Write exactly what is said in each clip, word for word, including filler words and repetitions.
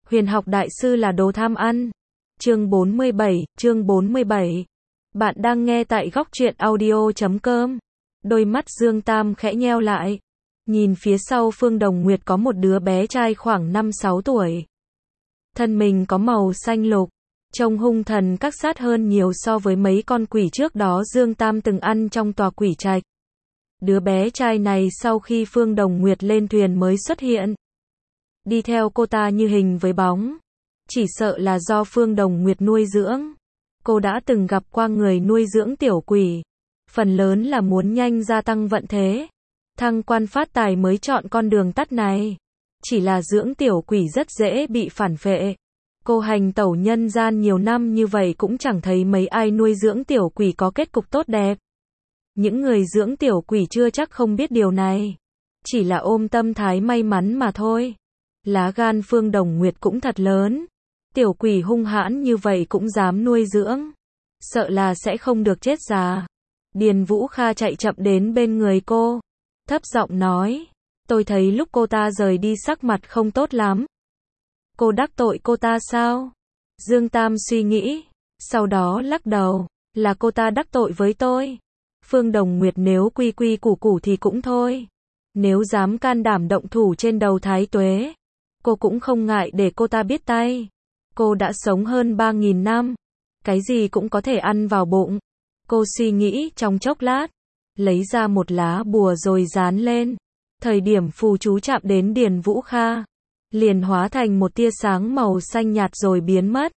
Huyền học đại sư là đồ tham ăn. Chương bốn mươi bảy, chương bốn mươi bảy. Bạn đang nghe tại góc truyện audio chấm com. Đôi mắt Dương Tam khẽ nheo lại. Nhìn phía sau Phương Đồng Nguyệt có một đứa bé trai khoảng năm sáu tuổi. Thân mình có màu xanh lục, trông hung thần các sát hơn nhiều so với mấy con quỷ trước đó Dương Tam từng ăn trong tòa quỷ trạch. Đứa bé trai này sau khi Phương Đồng Nguyệt lên thuyền mới xuất hiện. Đi theo cô ta như hình với bóng. Chỉ sợ là do Phương Đồng Nguyệt nuôi dưỡng. Cô đã từng gặp qua người nuôi dưỡng tiểu quỷ. Phần lớn là muốn nhanh gia tăng vận thế. Thăng quan phát tài mới chọn con đường tắt này. Chỉ là dưỡng tiểu quỷ rất dễ bị phản phệ. Cô hành tẩu nhân gian nhiều năm như vậy cũng chẳng thấy mấy ai nuôi dưỡng tiểu quỷ có kết cục tốt đẹp. Những người dưỡng tiểu quỷ chưa chắc không biết điều này. Chỉ là ôm tâm thái may mắn mà thôi. Lá gan Phương Đồng Nguyệt cũng thật lớn. Tiểu quỷ hung hãn như vậy cũng dám nuôi dưỡng. Sợ là sẽ không được chết già. Điền Vũ Kha chạy chậm đến bên người cô. Thấp giọng nói. Tôi thấy lúc cô ta rời đi sắc mặt không tốt lắm. Cô đắc tội cô ta sao? Dương Tam suy nghĩ. Sau đó lắc đầu. Là cô ta đắc tội với tôi. Phương Đồng Nguyệt nếu quy quy củ củ thì cũng thôi. Nếu dám can đảm động thủ trên đầu Thái Tuế. Cô cũng không ngại để cô ta biết tay. Cô đã sống hơn ba nghìn năm. Cái gì cũng có thể ăn vào bụng. Cô suy nghĩ trong chốc lát. Lấy ra một lá bùa rồi dán lên. Thời điểm phù chú chạm đến Điền Vũ Kha. Liền hóa thành một tia sáng màu xanh nhạt rồi biến mất.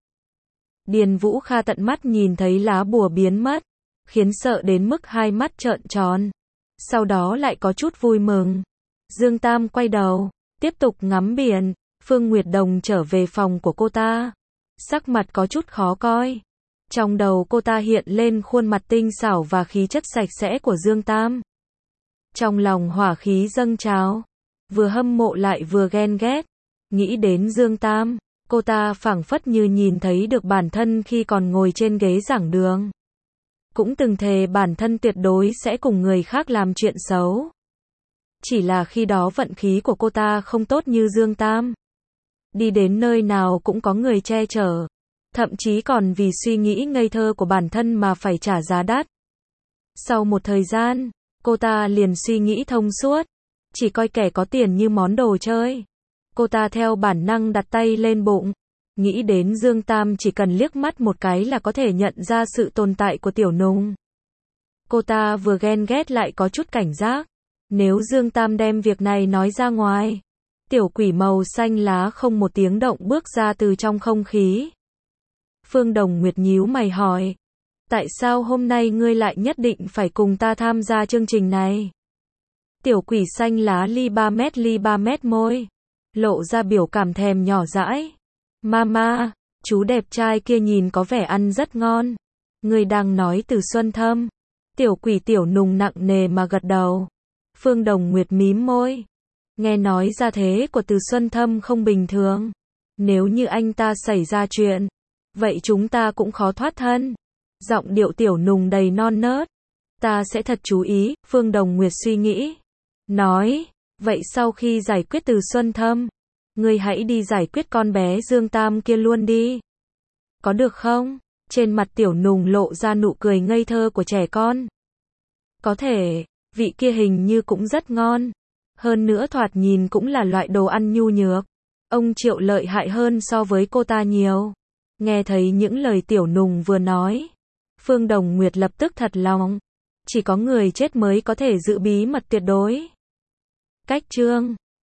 Điền Vũ Kha tận mắt nhìn thấy lá bùa biến mất. Khiến sợ đến mức hai mắt trợn tròn. Sau đó lại có chút vui mừng. Dương Tam quay đầu. Tiếp tục ngắm biển. Phương Nguyệt Đồng trở về phòng của cô ta. Sắc mặt có chút khó coi. Trong đầu cô ta hiện lên khuôn mặt tinh xảo và khí chất sạch sẽ của Dương Tam. Trong lòng hỏa khí dâng trào. Vừa hâm mộ lại vừa ghen ghét. Nghĩ đến Dương Tam, cô ta phảng phất như nhìn thấy được bản thân khi còn ngồi trên ghế giảng đường. Cũng từng thề bản thân tuyệt đối sẽ cùng người khác làm chuyện xấu. Chỉ là khi đó vận khí của cô ta không tốt như Dương Tam. Đi đến nơi nào cũng có người che chở. Thậm chí còn vì suy nghĩ ngây thơ của bản thân mà phải trả giá đắt. Sau một thời gian, cô ta liền suy nghĩ thông suốt. Chỉ coi kẻ có tiền như món đồ chơi. Cô ta theo bản năng đặt tay lên bụng. Nghĩ đến Dương Tam chỉ cần liếc mắt một cái là có thể nhận ra sự tồn tại của tiểu nùng. Cô ta vừa ghen ghét lại có chút cảnh giác. Nếu Dương Tam đem việc này nói ra ngoài. Tiểu quỷ màu xanh lá không một tiếng động bước ra từ trong không khí. Phương Đồng Nguyệt nhíu mày hỏi. Tại sao hôm nay ngươi lại nhất định phải cùng ta tham gia chương trình này? Tiểu quỷ xanh lá ly ba mét ly ba mét môi. Lộ ra biểu cảm thèm nhỏ dãi. Mama, chú đẹp trai kia nhìn có vẻ ăn rất ngon. Ngươi đang nói Từ Xuân Thâm. Tiểu quỷ tiểu nùng nặng nề mà gật đầu. Phương Đồng Nguyệt mím môi. Nghe nói ra thế của Từ Xuân Thâm không bình thường. Nếu như anh ta xảy ra chuyện, vậy chúng ta cũng khó thoát thân. Giọng điệu tiểu nùng đầy non nớt. Ta sẽ thật chú ý, Phương Đồng Nguyệt suy nghĩ. Nói, vậy sau khi giải quyết Từ Xuân Thâm, ngươi hãy đi giải quyết con bé Dương Tam kia luôn đi. Có được không? Trên mặt tiểu nùng lộ ra nụ cười ngây thơ của trẻ con. Có thể, vị kia hình như cũng rất ngon. Hơn nữa thoạt nhìn cũng là loại đồ ăn nhu nhược. Ông Triệu lợi hại hơn so với cô ta nhiều. Nghe thấy những lời tiểu nùng vừa nói. Phương Đồng Nguyệt lập tức thật lòng. Chỉ có người chết mới có thể giữ bí mật tuyệt đối. Cách chương